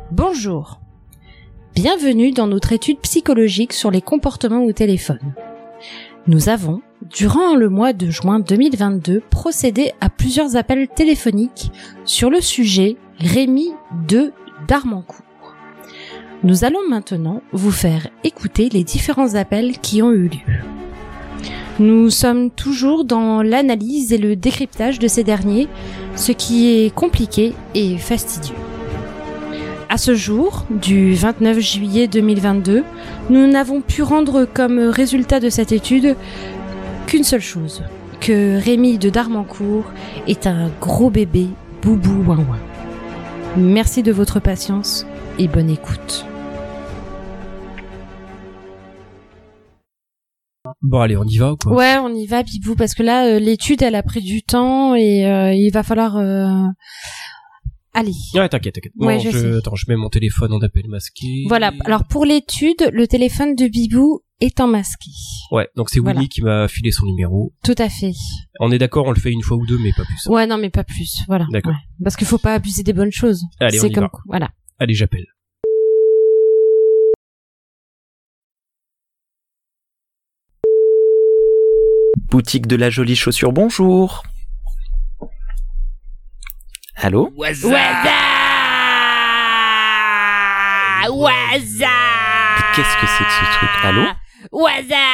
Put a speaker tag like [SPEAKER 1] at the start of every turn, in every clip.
[SPEAKER 1] Bonjour. Bienvenue dans notre étude psychologique sur les comportements au téléphone. Nous avons, durant le mois de juin 2022, procédé à plusieurs appels téléphoniques sur le sujet Rémi de Darmancourt. Nous allons maintenant vous faire écouter les différents appels qui ont eu lieu. Nous sommes toujours dans l'analyse et le décryptage de ces derniers, ce qui est compliqué et fastidieux. À ce jour, du 29 juillet 2022, nous n'avons pu rendre comme résultat de cette étude qu'une seule chose, que Rémi de Darmancourt est un gros bébé boubou ouin ouin. Merci de votre patience et bonne écoute.
[SPEAKER 2] Bon allez, on y va ou quoi ?
[SPEAKER 1] Ouais, on y va Bibou, parce que là, l'étude elle a pris du temps et il va falloir... Allez.
[SPEAKER 2] Ouais, t'inquiète.
[SPEAKER 1] Ouais,
[SPEAKER 2] Bon, je mets mon téléphone en appel masqué.
[SPEAKER 1] Voilà, alors pour l'étude, le téléphone de Bibou est en masqué.
[SPEAKER 2] Ouais, donc c'est Willy
[SPEAKER 1] Voilà.
[SPEAKER 2] qui m'a filé son numéro.
[SPEAKER 1] Tout à fait.
[SPEAKER 2] On est d'accord, on le fait une fois ou deux, mais pas plus.
[SPEAKER 1] Ouais, non, mais pas plus, voilà.
[SPEAKER 2] D'accord.
[SPEAKER 1] Ouais. Parce qu'il faut pas abuser des bonnes choses.
[SPEAKER 2] Allez,
[SPEAKER 1] c'est
[SPEAKER 2] on y va.
[SPEAKER 1] Voilà.
[SPEAKER 2] Allez, j'appelle.
[SPEAKER 3] Boutique de la jolie chaussure, bonjour. Allô ?
[SPEAKER 4] Waza.
[SPEAKER 3] Qu'est-ce que c'est que ce truc ? Allô ?
[SPEAKER 4] Waza.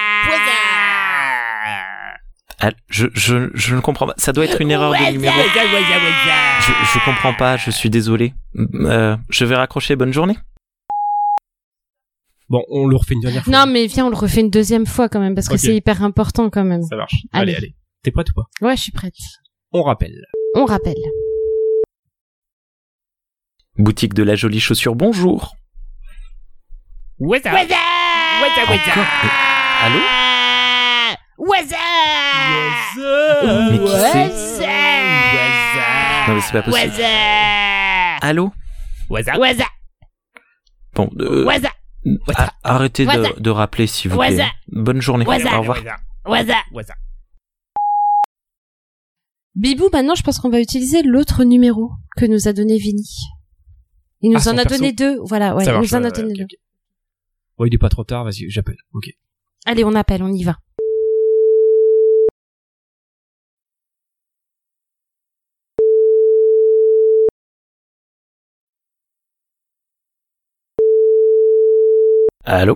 [SPEAKER 3] Je ne comprends pas. Ça doit être une erreur de numéro. Je comprends pas, je suis désolé. Je vais raccrocher, bonne journée.
[SPEAKER 2] Bon, on le refait une dernière fois.
[SPEAKER 1] Non, mais viens, on le refait une deuxième fois quand même, parce que
[SPEAKER 2] Ok.
[SPEAKER 1] c'est hyper important quand même.
[SPEAKER 2] Ça marche.
[SPEAKER 1] Allez.
[SPEAKER 2] Allez. T'es prête ou pas ?
[SPEAKER 1] Ouais, je suis prête.
[SPEAKER 2] On rappelle.
[SPEAKER 1] On rappelle.
[SPEAKER 3] Boutique de la jolie chaussure, bonjour.
[SPEAKER 4] Waza.
[SPEAKER 3] Encore ? Allô ?
[SPEAKER 4] Waza.
[SPEAKER 3] Mais qui c'est ?
[SPEAKER 4] Waza.
[SPEAKER 3] Non mais c'est pas possible.
[SPEAKER 4] Waza.
[SPEAKER 3] Allô ?
[SPEAKER 4] Waza.
[SPEAKER 3] Bon,
[SPEAKER 4] Waza.
[SPEAKER 3] arrêtez
[SPEAKER 4] Waza.
[SPEAKER 3] de rappeler s'il vous plaît.
[SPEAKER 4] Waza.
[SPEAKER 3] Bonne journée.
[SPEAKER 4] Waza.
[SPEAKER 3] Au revoir.
[SPEAKER 4] Waza.
[SPEAKER 1] Bibou, maintenant, je pense qu'on va utiliser l'autre numéro que nous a donné Vinny. Il nous
[SPEAKER 2] Ah,
[SPEAKER 1] en
[SPEAKER 2] son
[SPEAKER 1] a
[SPEAKER 2] perso.
[SPEAKER 1] donné deux. Voilà, ouais,
[SPEAKER 2] Ça
[SPEAKER 1] il
[SPEAKER 2] marche,
[SPEAKER 1] nous en a
[SPEAKER 2] ok,
[SPEAKER 1] donné deux.
[SPEAKER 2] ok. Bon, il est pas trop tard, vas-y, j'appelle. Ok.
[SPEAKER 1] Allez, on appelle, on y va.
[SPEAKER 3] Allô ?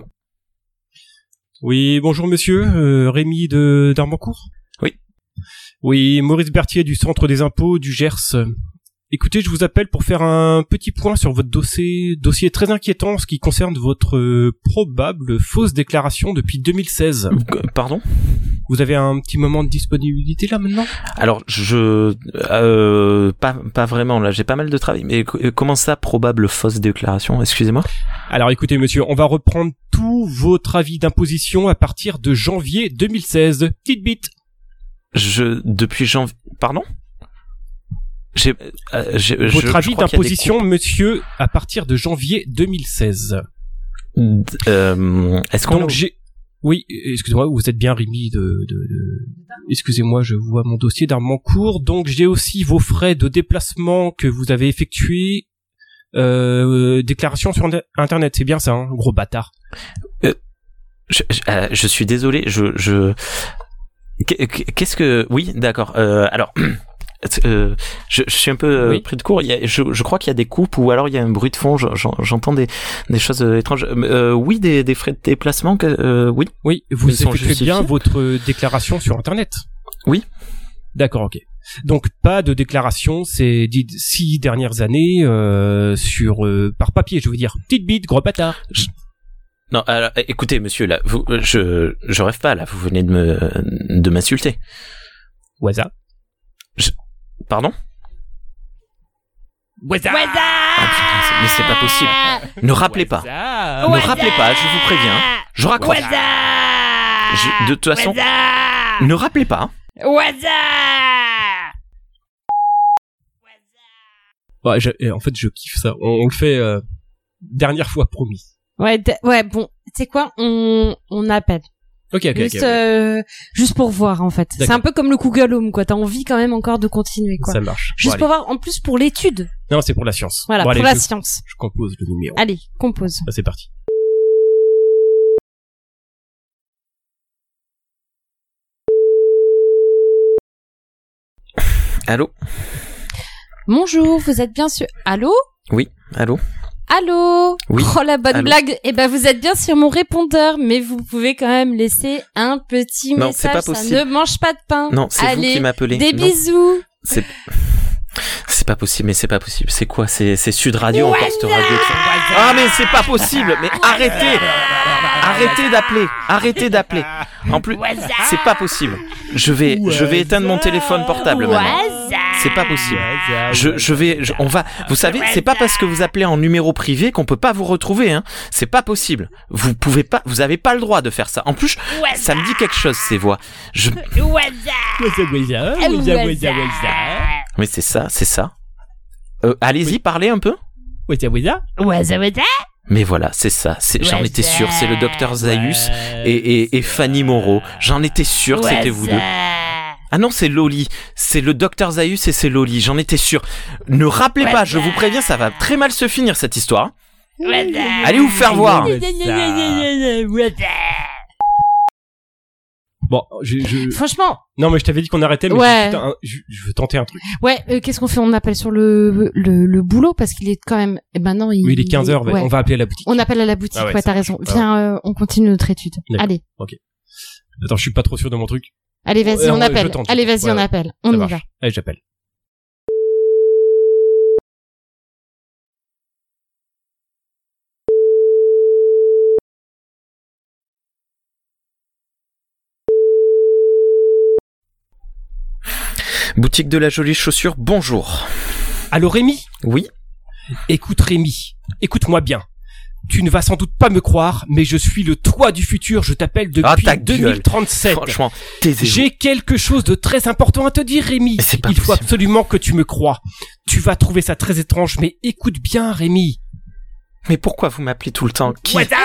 [SPEAKER 2] Oui, bonjour monsieur, Rémi de Darmancourt ?
[SPEAKER 3] Oui.
[SPEAKER 2] Oui, Maurice Berthier du Centre des Impôts du Gers. Écoutez, je vous appelle pour faire un petit point sur votre dossier très inquiétant en ce qui concerne votre probable fausse déclaration depuis 2016.
[SPEAKER 3] Pardon ?
[SPEAKER 2] Vous avez un petit moment de disponibilité là maintenant ?
[SPEAKER 3] Alors, pas vraiment, là, j'ai pas mal de travail, mais comment ça, probable fausse déclaration, excusez-moi ?
[SPEAKER 2] Alors écoutez monsieur, on va reprendre tout votre avis d'imposition à partir de janvier 2016. Petite bite.
[SPEAKER 3] Depuis janvier, pardon ?
[SPEAKER 2] Votre avis d'imposition, monsieur, à partir de janvier 2016.
[SPEAKER 3] Est-ce qu'on...
[SPEAKER 2] Donc oui, excusez-moi, vous êtes bien Rémi Excusez-moi, je vois mon dossier d'Armancourt. Donc j'ai aussi vos frais de déplacement que vous avez effectués. Déclaration sur Internet, c'est bien ça, hein, gros bâtard.
[SPEAKER 3] Je suis désolé, qu'est-ce que... Oui, d'accord. Alors... je suis un peu
[SPEAKER 2] Oui.
[SPEAKER 3] pris de court. Je crois qu'il y a des coupes ou alors il y a un bruit de fond. J'entends des choses étranges. Oui, des frais de déplacement. Oui.
[SPEAKER 2] Oui, vous
[SPEAKER 3] Ils sont
[SPEAKER 2] effectuez bien
[SPEAKER 3] justifiés.
[SPEAKER 2] votre déclaration sur Internet.
[SPEAKER 3] Oui.
[SPEAKER 2] D'accord, ok. Donc pas de déclaration ces 6 dernières années par papier, je veux dire. Petite bite, gros bâtard.
[SPEAKER 3] Non, alors, écoutez, monsieur, là, je rêve pas, là. Vous venez de m'insulter.
[SPEAKER 2] Waza.
[SPEAKER 3] Pardon?
[SPEAKER 4] Waza.
[SPEAKER 3] Ah, putain, mais c'est pas possible. Ne rappelez pas. Ne rappelez pas, je vous préviens. Je raccroche. De toute façon, ne rappelez pas.
[SPEAKER 4] Waza.
[SPEAKER 2] Ouais, en fait, je kiffe ça. On le fait dernière fois, promis.
[SPEAKER 1] Ouais, bon, tu sais quoi, on appelle.
[SPEAKER 2] Ok.
[SPEAKER 1] Juste pour voir en fait.
[SPEAKER 2] D'accord.
[SPEAKER 1] C'est un peu comme le Google Home quoi. T'as envie quand même encore de continuer quoi.
[SPEAKER 2] Ça marche.
[SPEAKER 1] Juste pour voir. En plus pour l'étude.
[SPEAKER 2] Non, c'est pour la science.
[SPEAKER 1] Voilà,
[SPEAKER 2] Bon, allez,
[SPEAKER 1] pour la
[SPEAKER 2] je
[SPEAKER 1] science.
[SPEAKER 2] compose le numéro.
[SPEAKER 1] Allez, compose.
[SPEAKER 2] C'est parti.
[SPEAKER 3] Allô?
[SPEAKER 1] Bonjour, vous êtes bien sûr. Allô?
[SPEAKER 3] Oui, allô?
[SPEAKER 1] Allô?
[SPEAKER 3] Oui.
[SPEAKER 1] Oh la bonne
[SPEAKER 3] Allô.
[SPEAKER 1] blague. Eh ben vous êtes bien sur mon répondeur, mais vous pouvez quand même laisser un petit
[SPEAKER 3] Non, c'est
[SPEAKER 1] message.
[SPEAKER 3] pas
[SPEAKER 1] Ça
[SPEAKER 3] possible.
[SPEAKER 1] ne mange pas de pain.
[SPEAKER 3] Non, c'est vous
[SPEAKER 1] Allez,
[SPEAKER 3] qui m'appelez.
[SPEAKER 1] Des
[SPEAKER 3] Non,
[SPEAKER 1] bisous.
[SPEAKER 3] c'est pas possible, mais c'est pas possible. C'est quoi? C'est Sud Radio encore, cette radio. Ah, mais c'est pas possible. Mais arrêtez. Arrêtez d'appeler. En plus, c'est pas possible. Je vais éteindre mon téléphone portable maintenant. C'est pas possible. On va. Vous savez, c'est pas parce que vous appelez en numéro privé qu'on peut pas vous retrouver. Hein. C'est pas possible. Vous pouvez pas. Vous avez pas le droit de faire ça. En plus, ça me dit quelque chose ces voix. Mais c'est ça. Allez-y, parlez un peu. Mais voilà, c'est ça. J'en étais sûr. C'est le docteur Zaius et Fanny Moreau. J'en étais sûr que c'était vous deux. Ah non, c'est Loli. C'est le docteur Zaius et c'est Loli. J'en étais sûr. Ne rappelez pas, je vous préviens, ça va très mal se finir cette histoire. Allez vous faire voir.
[SPEAKER 2] Bon,
[SPEAKER 1] Franchement.
[SPEAKER 2] Non, mais je t'avais dit qu'on arrêtait, mais
[SPEAKER 1] Ouais.
[SPEAKER 2] je veux tenter un truc.
[SPEAKER 1] Ouais, qu'est-ce qu'on fait? On appelle sur le boulot parce qu'il est quand même. Eh ben non,
[SPEAKER 2] Oui, il est 15h,
[SPEAKER 1] ouais.
[SPEAKER 2] on va appeler à la boutique.
[SPEAKER 1] On appelle à la boutique.
[SPEAKER 2] Ah ouais,
[SPEAKER 1] ouais,
[SPEAKER 2] ça
[SPEAKER 1] t'as raison.
[SPEAKER 2] marche.
[SPEAKER 1] Viens, on continue notre étude.
[SPEAKER 2] D'accord.
[SPEAKER 1] Allez.
[SPEAKER 2] Attends, je suis pas trop sûr de mon truc.
[SPEAKER 1] Allez, vas-y, on
[SPEAKER 2] je
[SPEAKER 1] appelle.
[SPEAKER 2] tente.
[SPEAKER 1] Allez, vas-y,
[SPEAKER 2] Ouais,
[SPEAKER 1] on
[SPEAKER 2] ouais.
[SPEAKER 1] appelle. On
[SPEAKER 2] Ça
[SPEAKER 1] y
[SPEAKER 2] marche.
[SPEAKER 1] va.
[SPEAKER 2] Allez, j'appelle.
[SPEAKER 3] Boutique de la jolie chaussure, bonjour.
[SPEAKER 2] Allô, Rémi?
[SPEAKER 3] Oui.
[SPEAKER 2] Écoute, Rémi, écoute-moi bien. Tu ne vas sans doute pas me croire, mais je suis le toi du futur. Je t'appelle depuis
[SPEAKER 3] ta gueule.
[SPEAKER 2] 2037.
[SPEAKER 3] Franchement, taisez-vous.
[SPEAKER 2] J'ai quelque chose de très important à te dire, Rémi.
[SPEAKER 3] Mais c'est pas
[SPEAKER 2] Il faut
[SPEAKER 3] possible.
[SPEAKER 2] absolument que tu me crois. Tu vas trouver ça très étrange, mais écoute bien, Rémi.
[SPEAKER 3] Mais pourquoi vous m'appelez tout le temps? Qui? Mais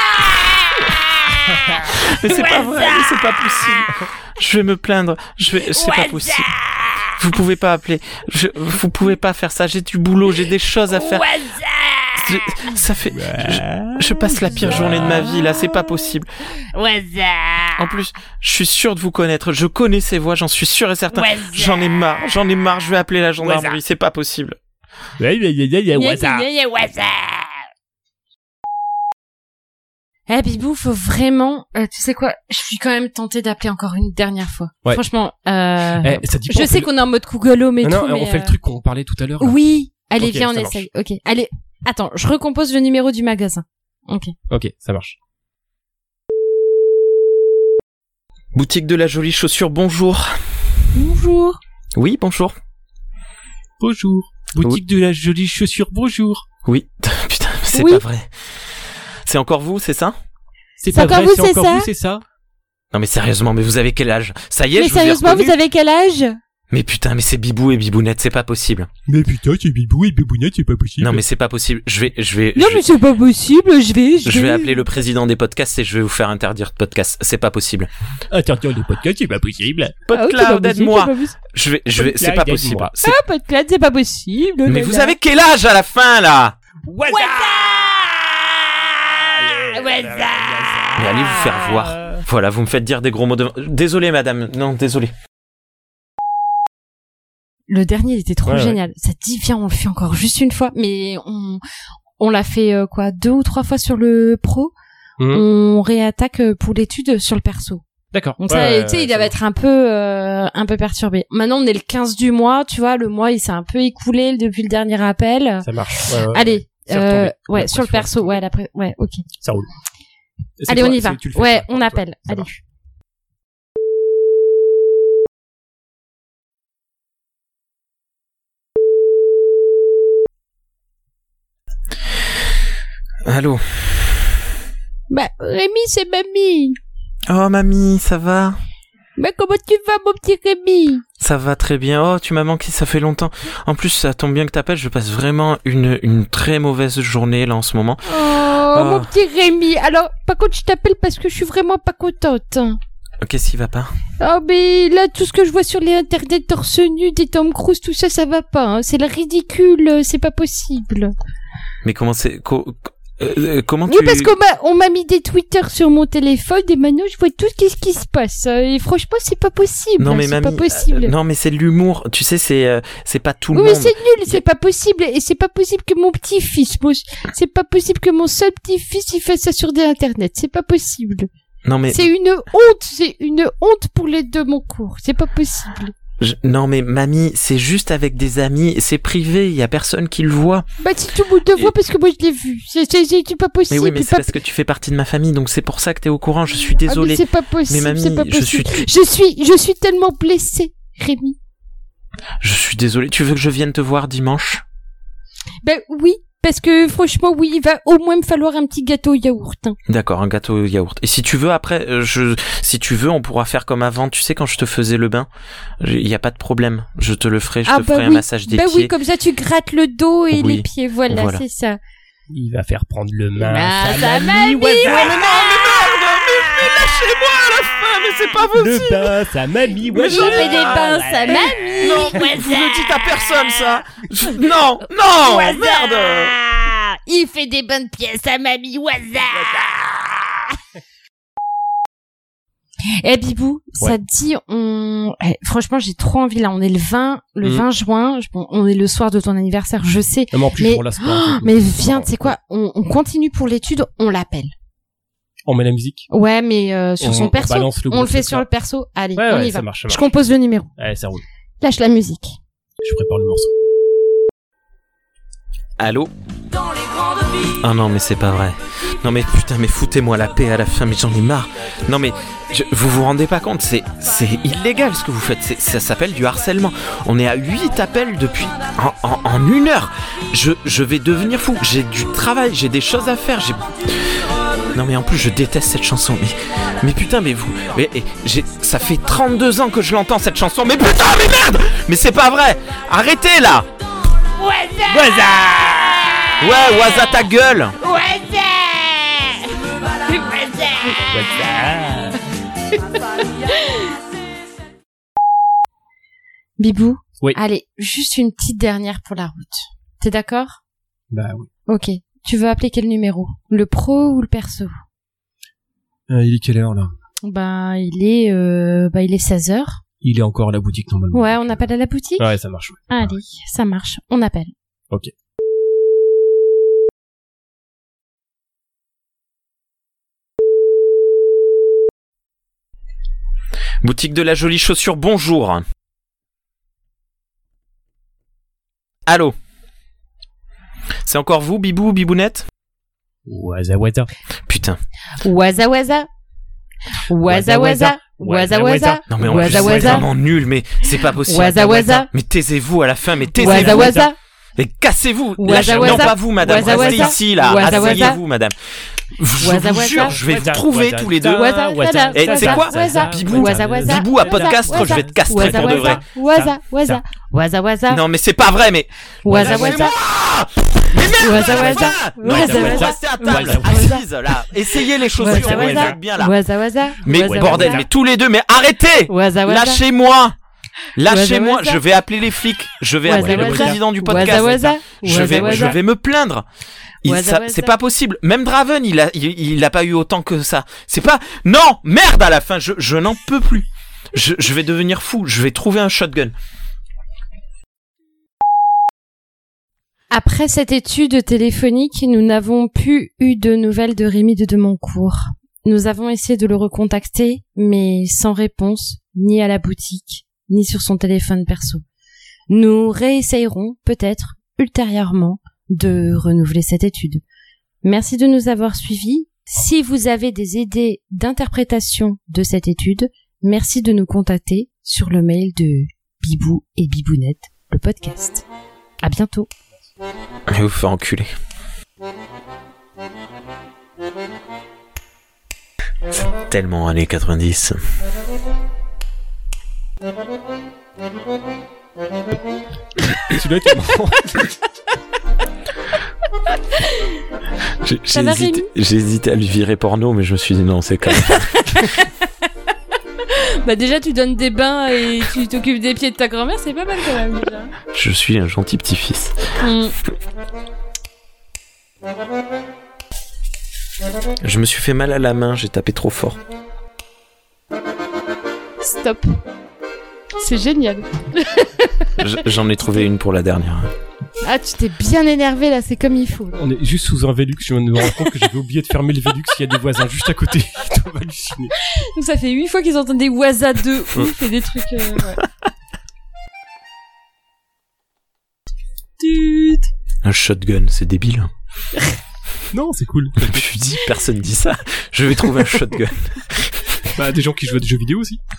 [SPEAKER 3] c'est pas vrai, mais c'est pas possible. Je vais me plaindre. C'est pas possible. Vous pouvez pas appeler. Vous pouvez pas faire ça. J'ai du boulot, j'ai des choses à faire. Ça fait. Je passe la pire journée de ma vie là. C'est pas possible. En plus, je suis sûr de vous connaître. Je connais ces voix. J'en suis sûr et certain. J'en ai marre. Je vais appeler la gendarmerie. C'est pas possible.
[SPEAKER 1] Eh Bibou, faut vraiment, tu sais quoi, je suis quand même tentée d'appeler encore une dernière fois.
[SPEAKER 2] Ouais.
[SPEAKER 1] Franchement,
[SPEAKER 2] Ça dit pas,
[SPEAKER 1] je sais qu'on est en mode Google Home et
[SPEAKER 2] non,
[SPEAKER 1] tout,
[SPEAKER 2] non,
[SPEAKER 1] mais
[SPEAKER 2] on fait le truc qu'on parlait tout à l'heure. Là.
[SPEAKER 1] Oui, allez,
[SPEAKER 2] Ok,
[SPEAKER 1] viens, on
[SPEAKER 2] ça
[SPEAKER 1] essaye. Ok, allez, attends, je recompose le numéro du magasin. Ok.
[SPEAKER 2] Ok, ça marche.
[SPEAKER 3] Boutique de la jolie chaussure, bonjour.
[SPEAKER 1] Bonjour.
[SPEAKER 3] Oui, bonjour.
[SPEAKER 2] Bonjour. Boutique de la jolie chaussure, bonjour.
[SPEAKER 3] Oui. Putain, c'est
[SPEAKER 1] Oui.
[SPEAKER 3] pas vrai. C'est encore vous, c'est ça?
[SPEAKER 2] C'est
[SPEAKER 1] C'est
[SPEAKER 2] pas
[SPEAKER 1] encore
[SPEAKER 2] vrai,
[SPEAKER 1] vous,
[SPEAKER 2] c'est
[SPEAKER 1] c'est
[SPEAKER 2] encore
[SPEAKER 1] ça
[SPEAKER 2] vous, c'est ça?
[SPEAKER 3] Non mais sérieusement, mais vous avez quel âge? Ça y est,
[SPEAKER 1] Mais
[SPEAKER 3] je vous ai
[SPEAKER 1] sérieusement,
[SPEAKER 3] reconnu.
[SPEAKER 1] vous avez quel âge?
[SPEAKER 3] Mais putain, mais c'est Bibou et Bibounette, c'est pas possible.
[SPEAKER 2] Mais putain, c'est Bibou et Bibounette, c'est pas possible.
[SPEAKER 3] Non mais c'est pas possible. Je vais
[SPEAKER 1] Non, mais c'est pas possible, je vais
[SPEAKER 3] appeler le président des podcasts et je vais vous faire interdire de podcast. C'est pas possible.
[SPEAKER 2] Attends, le podcast, c'est pas possible.
[SPEAKER 3] PodCloud, aide-moi. C'est pas possible.
[SPEAKER 2] aide-moi.
[SPEAKER 3] C'est-
[SPEAKER 1] pas de clade, c'est pas possible.
[SPEAKER 3] Mais vous avez quel âge à la fin là? Mais allez vous faire voir. Voilà, vous me faites dire des gros mots de... Désolé madame, non, désolé.
[SPEAKER 1] Le dernier, il était trop
[SPEAKER 2] Ouais,
[SPEAKER 1] génial. Ça te dit, viens, on le fait encore juste une fois, mais on l'a fait, 2 ou 3 fois sur le pro. On réattaque pour l'étude sur le perso.
[SPEAKER 2] D'accord.
[SPEAKER 1] Donc ça, tu sais, il va être un peu perturbé. Maintenant, on est le 15 du mois, tu vois, le mois, il s'est un peu écoulé depuis le dernier appel.
[SPEAKER 2] Ça marche.
[SPEAKER 1] Allez,
[SPEAKER 2] C'est retombé.
[SPEAKER 1] ouais, sur le perso, ouais, ouais, ok.
[SPEAKER 2] Ça roule. C'est
[SPEAKER 1] Allez,
[SPEAKER 2] toi,
[SPEAKER 1] on y va.
[SPEAKER 2] tu le fais
[SPEAKER 1] Ouais,
[SPEAKER 2] toi,
[SPEAKER 1] on
[SPEAKER 2] toi,
[SPEAKER 1] appelle.
[SPEAKER 2] ça
[SPEAKER 1] Allez.
[SPEAKER 2] marche.
[SPEAKER 3] Allô?
[SPEAKER 1] Bah, Rémi, c'est mamie.
[SPEAKER 3] Oh mamie, ça va?
[SPEAKER 1] Mais comment tu vas, mon petit Rémi?
[SPEAKER 3] Ça va très bien. Oh, tu m'as manqué, ça fait longtemps. En plus, ça tombe bien que t'appelles, je passe vraiment une très mauvaise journée là en ce moment.
[SPEAKER 1] Mon petit Rémi. Alors, par contre, je t'appelle parce que je suis vraiment pas contente.
[SPEAKER 3] Qu'est-ce qui va pas?
[SPEAKER 1] Oh, mais là, tout ce que je vois sur les internets, torse nu, des Tom Cruise, tout ça, ça va pas. Hein. C'est le ridicule, c'est pas possible.
[SPEAKER 3] Mais comment c'est... comment
[SPEAKER 1] Oui, parce qu'on m'a mis des Twitter sur mon téléphone et maintenant je vois tout ce qui se passe. Et franchement, c'est pas possible.
[SPEAKER 3] Non mais
[SPEAKER 1] c'est
[SPEAKER 3] mamie,
[SPEAKER 1] pas possible.
[SPEAKER 3] non mais c'est de l'humour. Tu sais, c'est pas tout le
[SPEAKER 1] Oui,
[SPEAKER 3] monde.
[SPEAKER 1] mais c'est nul, c'est pas possible. Et c'est pas possible que mon petit-fils, c'est pas possible que mon seul petit-fils, il fasse ça sur des internets. C'est pas possible.
[SPEAKER 3] Non mais
[SPEAKER 1] c'est une honte pour les deux mon cours. C'est pas possible.
[SPEAKER 3] Non mais mamie, c'est juste avec des amis, c'est privé, il y a personne qui le voit.
[SPEAKER 1] Bah si tout le monde le voit parce que moi je l'ai vu. C'est pas possible.
[SPEAKER 3] Mais oui, mais c'est parce que tu fais partie de ma famille, donc c'est pour ça que t'es au courant. Je suis désolé.
[SPEAKER 1] Mais c'est pas possible.
[SPEAKER 3] Mais mamie,
[SPEAKER 1] c'est pas possible. Je suis tellement blessée, Rémi.
[SPEAKER 3] Je suis désolé. Tu veux que je vienne te voir dimanche?
[SPEAKER 1] Ben oui. Parce que franchement, oui, il va au moins me falloir un petit gâteau au yaourt. Hein.
[SPEAKER 3] D'accord, un gâteau au yaourt. Et si tu veux, après, si tu veux, on pourra faire comme avant. Tu sais, quand je te faisais le bain, il y a pas de problème. Je te le ferai, je te ferai un massage des pieds.
[SPEAKER 1] Oui, comme ça, tu grattes le dos et les pieds. Voilà, c'est ça.
[SPEAKER 2] Il va faire prendre le main
[SPEAKER 1] à sa mamie.
[SPEAKER 3] Mais lâchez-moi à la fin, mais c'est pas possible.
[SPEAKER 2] Le bain, sa mamie.
[SPEAKER 1] Mais j'en fais des bains, sa mamie.
[SPEAKER 3] Non, vous ne dites à personne ça. Non, merde.
[SPEAKER 4] Il fait des bonnes pièces à mamie Waza.
[SPEAKER 1] Eh Bibou, ça te dit, franchement, j'ai trop envie là. On est le 20 juin. On est le soir de ton anniversaire, je sais.
[SPEAKER 2] Non, mais en plus, pour la sport,
[SPEAKER 1] mais viens, tu sais quoi, on continue pour l'étude, on l'appelle.
[SPEAKER 2] On met la musique.
[SPEAKER 1] Ouais, mais sur son perso. On le fait sur le perso. Allez, on y va.
[SPEAKER 2] Ça marche.
[SPEAKER 1] Je compose le numéro.
[SPEAKER 2] Allez, ça roule.
[SPEAKER 1] Lâche la musique.
[SPEAKER 2] Je prépare le morceau.
[SPEAKER 3] Allô? Ah non, mais c'est pas vrai. Non mais putain, mais foutez-moi la paix à la fin, mais j'en ai marre. Non mais, vous vous rendez pas compte, c'est illégal ce que vous faites, ça s'appelle du harcèlement. On est à 8 appels depuis en 1 heure. Je vais devenir fou, j'ai du travail, j'ai des choses à faire, Non mais en plus je déteste cette chanson, mais putain, mais vous... ça fait 32 ans que je l'entends cette chanson, mais putain, mais merde. Mais c'est pas vrai. Arrêtez là.
[SPEAKER 4] Waza.
[SPEAKER 3] Ouais, Waza ta gueule.
[SPEAKER 1] Bibou,
[SPEAKER 2] oui.
[SPEAKER 1] Allez, juste une petite dernière pour la route. T'es d'accord?
[SPEAKER 2] Bah oui.
[SPEAKER 1] Ok. Tu veux appeler quel numéro? Le pro ou le perso?
[SPEAKER 2] Il est quelle heure là?
[SPEAKER 1] Il est 16h.
[SPEAKER 2] Il est encore à la boutique normalement.
[SPEAKER 1] Ouais, on appelle à la boutique?
[SPEAKER 2] Ouais, ça marche. Ouais.
[SPEAKER 1] Allez, ça marche. On appelle.
[SPEAKER 2] Ok.
[SPEAKER 3] Boutique de la jolie chaussure, bonjour. Allô? C'est encore vous, Bibou, Bibounette?
[SPEAKER 2] Waza.
[SPEAKER 3] Putain.
[SPEAKER 1] Waza.
[SPEAKER 3] Non mais on est vraiment nul, mais c'est pas possible.
[SPEAKER 1] Waza.
[SPEAKER 3] Mais taisez-vous à la fin, mais taisez-vous.
[SPEAKER 1] Waza.
[SPEAKER 3] Et cassez-vous.
[SPEAKER 1] Waza.
[SPEAKER 3] Non, pas vous, madame. Restez ici, là. Asseyez-vous, madame. Je vous jure, je vais vous trouver tous les deux. Et tu sais quoi? Bibou à podcast, je vais te castrer pour de vrai.
[SPEAKER 1] Waza.
[SPEAKER 3] Non mais c'est pas vrai, mais...
[SPEAKER 1] Waza.
[SPEAKER 3] Mais merde. Restez à table, assise, là. Essayez les chaussures, vous êtes bien là. Mais bordel, mais tous les deux, mais arrêtez. Lâchez-moi. Lâchez-moi, je vais appeler les flics, je vais appeler le président du podcast, je vais me plaindre. C'est pas possible. Même Draven, il a pas eu autant que ça. C'est pas... Non, merde à la fin, je n'en peux plus. Je vais devenir fou, je vais trouver un shotgun.
[SPEAKER 1] Après cette étude téléphonique, nous n'avons plus eu de nouvelles de Rémi de Demoncourt. Nous avons essayé de le recontacter, mais sans réponse, ni à la boutique, ni sur son téléphone perso. Nous réessayerons, peut-être, ultérieurement, de renouveler cette étude. Merci de nous avoir suivis. Si vous avez des idées d'interprétation de cette étude, merci de nous contacter sur le mail de Bibou et Bibounette, le podcast. À bientôt.
[SPEAKER 3] Et vous faire enculer. C'est tellement années 90.
[SPEAKER 2] Celui-là était marrant.
[SPEAKER 3] J'ai hésité à lui virer porno, mais je me suis dit non, c'est quand même...
[SPEAKER 1] Bah déjà, tu donnes des bains et tu t'occupes des pieds de ta grand-mère, c'est pas mal quand même déjà.
[SPEAKER 3] Je suis un gentil petit-fils. Je me suis fait mal à la main, j'ai tapé trop fort.
[SPEAKER 1] Stop. C'est génial.
[SPEAKER 3] J'en ai trouvé une pour la dernière.
[SPEAKER 1] Ah, tu t'es bien énervé là, c'est comme il faut.
[SPEAKER 2] On est juste sous un Velux, je viens de me rendre compte que j'avais oublié de fermer le Velux, il y a des voisins juste à côté. Ils doivent halluciner.
[SPEAKER 1] Donc ça fait 8 fois qu'ils entendent des waza de ouf et des trucs... ouais. Tut.
[SPEAKER 3] Un shotgun, c'est débile.
[SPEAKER 2] Non, c'est cool.
[SPEAKER 3] Je me suis dit, personne dit ça. Je vais trouver un shotgun.
[SPEAKER 2] Bah, des gens qui jouent à des jeux vidéo aussi.